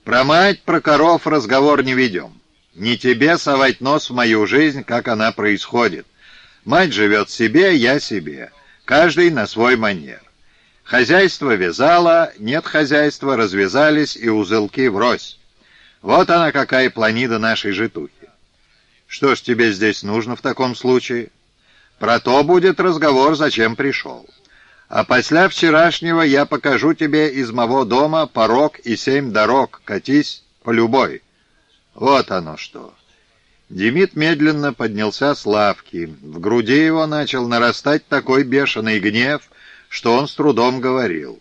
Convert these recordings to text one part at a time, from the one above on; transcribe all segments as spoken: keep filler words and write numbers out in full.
Про мать, про коров разговор не ведем. Не тебе совать нос в мою жизнь, как она происходит. Мать живет себе, я себе. Каждый на свой манер. Хозяйство вязало, нет хозяйства, развязались и узелки врозь. Вот она какая планида нашей житухи. Что ж тебе здесь нужно в таком случае? Про то будет разговор, зачем пришел. А после вчерашнего я покажу тебе из моего дома порог и семь дорог. Катись по любой. Вот оно что. Демид медленно поднялся с лавки. В груди его начал нарастать такой бешеный гнев, что он с трудом говорил.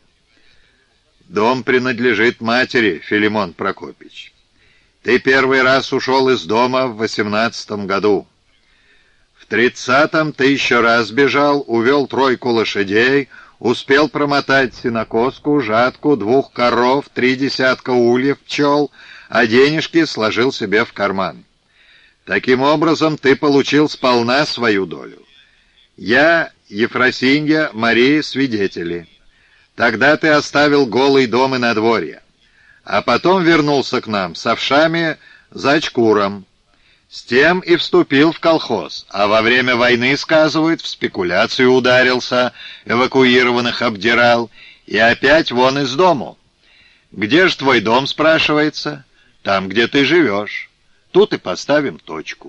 «Дом принадлежит матери, Филимон Прокопич. Ты первый раз ушел из дома в восемнадцатом году. В тридцатом ты еще раз бежал, увел тройку лошадей, успел промотать сенокоску, жатку, двух коров, три десятка ульев пчел, а денежки сложил себе в карман. Таким образом, ты получил сполна свою долю. Я, Ефросинья, Мария свидетели. Тогда ты оставил голый дом и надворье, а потом вернулся к нам с овшами за очкуром. С тем и вступил в колхоз, а во время войны, сказывают, в спекуляцию ударился, эвакуированных обдирал, и опять вон из дому. Где ж твой дом, спрашивается? Там, где ты живешь. Тут и поставим точку.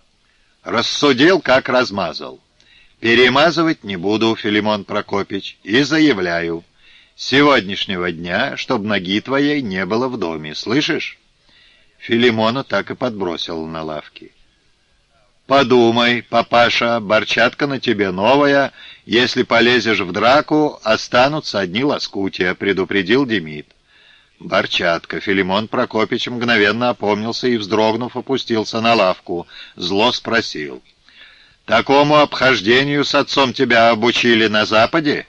Рассудил, как размазал. Перемазывать не буду, Филимон Прокопич, и заявляю. С сегодняшнего дня, чтоб ноги твоей не было в доме, слышишь? Филимона так и подбросил на лавке. «Подумай, папаша, борчатка на тебе новая. Если полезешь в драку, останутся одни лоскутия», — предупредил Демид. Борчатка. Филимон Прокопич мгновенно опомнился и, вздрогнув, опустился на лавку. Зло спросил. «Такому обхождению с отцом тебя обучили на Западе?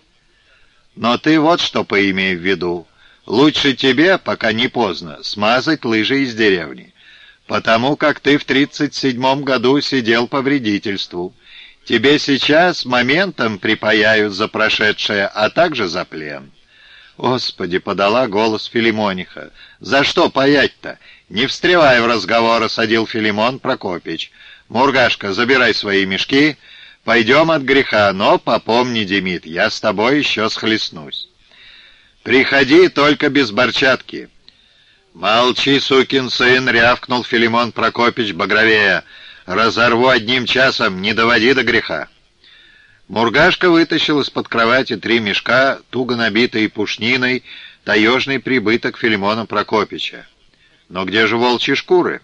Но ты вот что поимей в виду. Лучше тебе, пока не поздно, смазать лыжи из деревни, потому как ты в тридцать седьмом году сидел по вредительству. Тебе сейчас моментом припаяют за прошедшее, а также за плен». «Господи!» — подала голос Филимониха. «За что паять-то?» «Не встревай в разговор», — осадил Филимон Прокопич. «Мургашка, забирай свои мешки. Пойдем от греха, но попомни, Демид, я с тобой еще схлестнусь. Приходи, только без борчатки». «Молчи, сукин сын!» — рявкнул Филимон Прокопич багровея. «Разорву одним часом, не доводи до греха». Мургашка вытащил из-под кровати три мешка, туго набитые пушниной, таежный прибыток Филимона Прокопича. «Но где же волчьи шкуры?»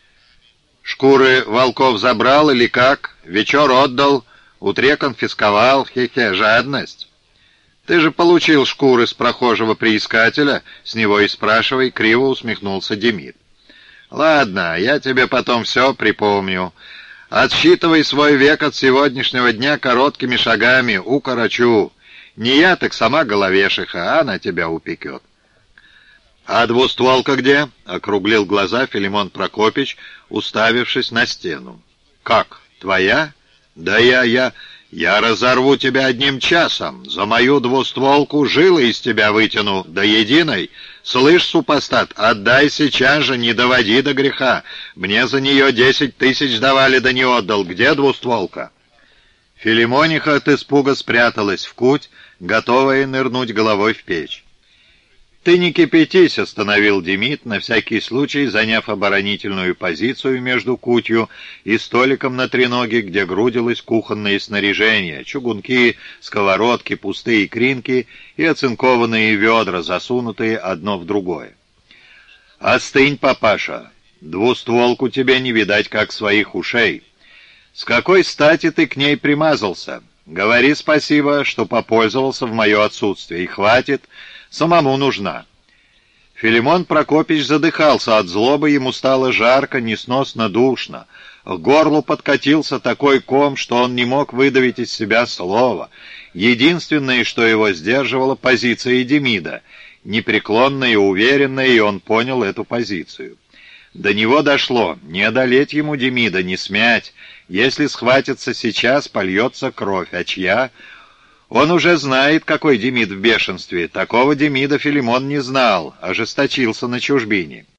«Шкуры волков забрал или как? Вечер отдал, утре конфисковал, хе-хе, жадность». «Ты же получил шкуры с прохожего приискателя, с него и спрашивай», — криво усмехнулся Демид. «Ладно, я тебе потом все припомню. Отсчитывай свой век от сегодняшнего дня короткими шагами, укорочу. Не я, так сама головешиха, она тебя упекет». «А двустволка где?» — округлил глаза Филимон Прокопич, уставившись на стену. «Как, твоя? Да я, я... Я разорву тебя одним часом. За мою двустволку жилы из тебя вытяну до единой. Слышь, супостат, отдай сейчас же, не доводи до греха. Мне за нее десять тысяч давали, да не отдал. Где двустволка?» Филимониха от испуга спряталась в куть, готовая нырнуть головой в печь. «Ты не кипятись», — остановил Демид, на всякий случай заняв оборонительную позицию между кутью и столиком на треноге, где грудилось кухонное снаряжение, чугунки, сковородки, пустые кринки и оцинкованные ведра, засунутые одно в другое. «Остынь, папаша, двустволку тебе не видать, как своих ушей. С какой стати ты к ней примазался? Говори спасибо, что попользовался в мое отсутствие, и хватит, самому нужна». Филимон Прокопич задыхался от злобы, ему стало жарко, несносно душно. К горлу подкатился такой ком, что он не мог выдавить из себя слова. Единственное, что его сдерживало, позиция Демида. Непреклонная и уверенная, и он понял эту позицию. До него дошло, не одолеть ему Демида, не смять. Если схватится сейчас, польется кровь, а чья? Он уже знает, какой Демид в бешенстве. Такого Демида Филимон не знал, ожесточился на чужбине.